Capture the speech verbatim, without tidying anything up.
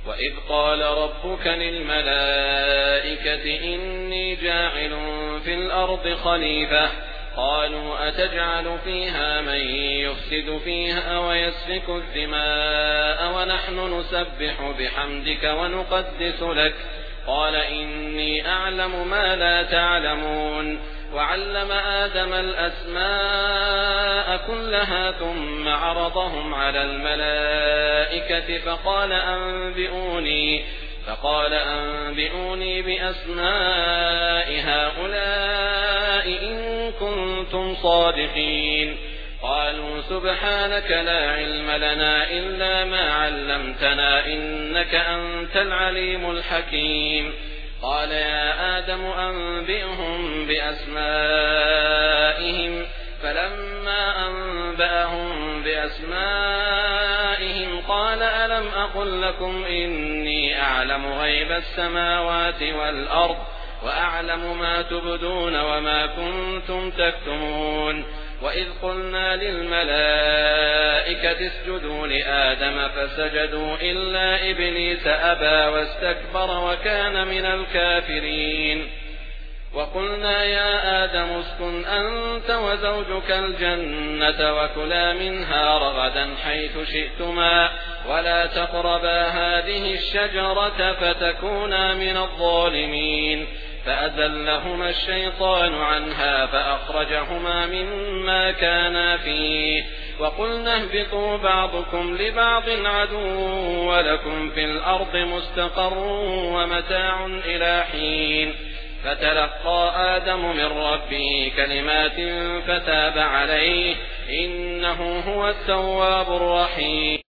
وإذ قال ربك للملائكة إني جاعل في الأرض خليفة قالوا أتجعل فيها من يفسد فيها ويسفك الدماء ونحن نسبح بحمدك ونقدس لك قال إني أعلم ما لا تعلمون وعلم آدم الأسماء كلها ثم عرضهم على الملائكة فقال أنبئوني فقال أنبئوني بأسماء هؤلاء إن كنتم صادقين قالوا سبحانك لا علم لنا إلا ما علمتنا إنك أنت العليم الحكيم قال يا آدم أنبئهم بأسمائهم فلما أنبأهم بأسمائهم قال ألم أقل لكم إني أعلم غيب السماوات والأرض وأعلم ما تبدون وما كنتم تكتمون وإذ قلنا للملائكة اسجدوا لآدم فسجدوا إلا إبليس أبى واستكبر وكان من الكافرين وقلنا يا آدم اسكن أنت وزوجك الجنة وكلا منها رغدا حيث شئتما ولا تقربا هذه الشجرة فتكونا من الظالمين فأزلهما الشيطان عنها فأخرجهما مما كانا فيه وقلنا اهبطوا بعضكم لبعض عدو ولكم في الأرض مستقر ومتاع إلى حين فتلقى آدم من ربه كلمات فتاب عليه إنه هو التواب الرحيم.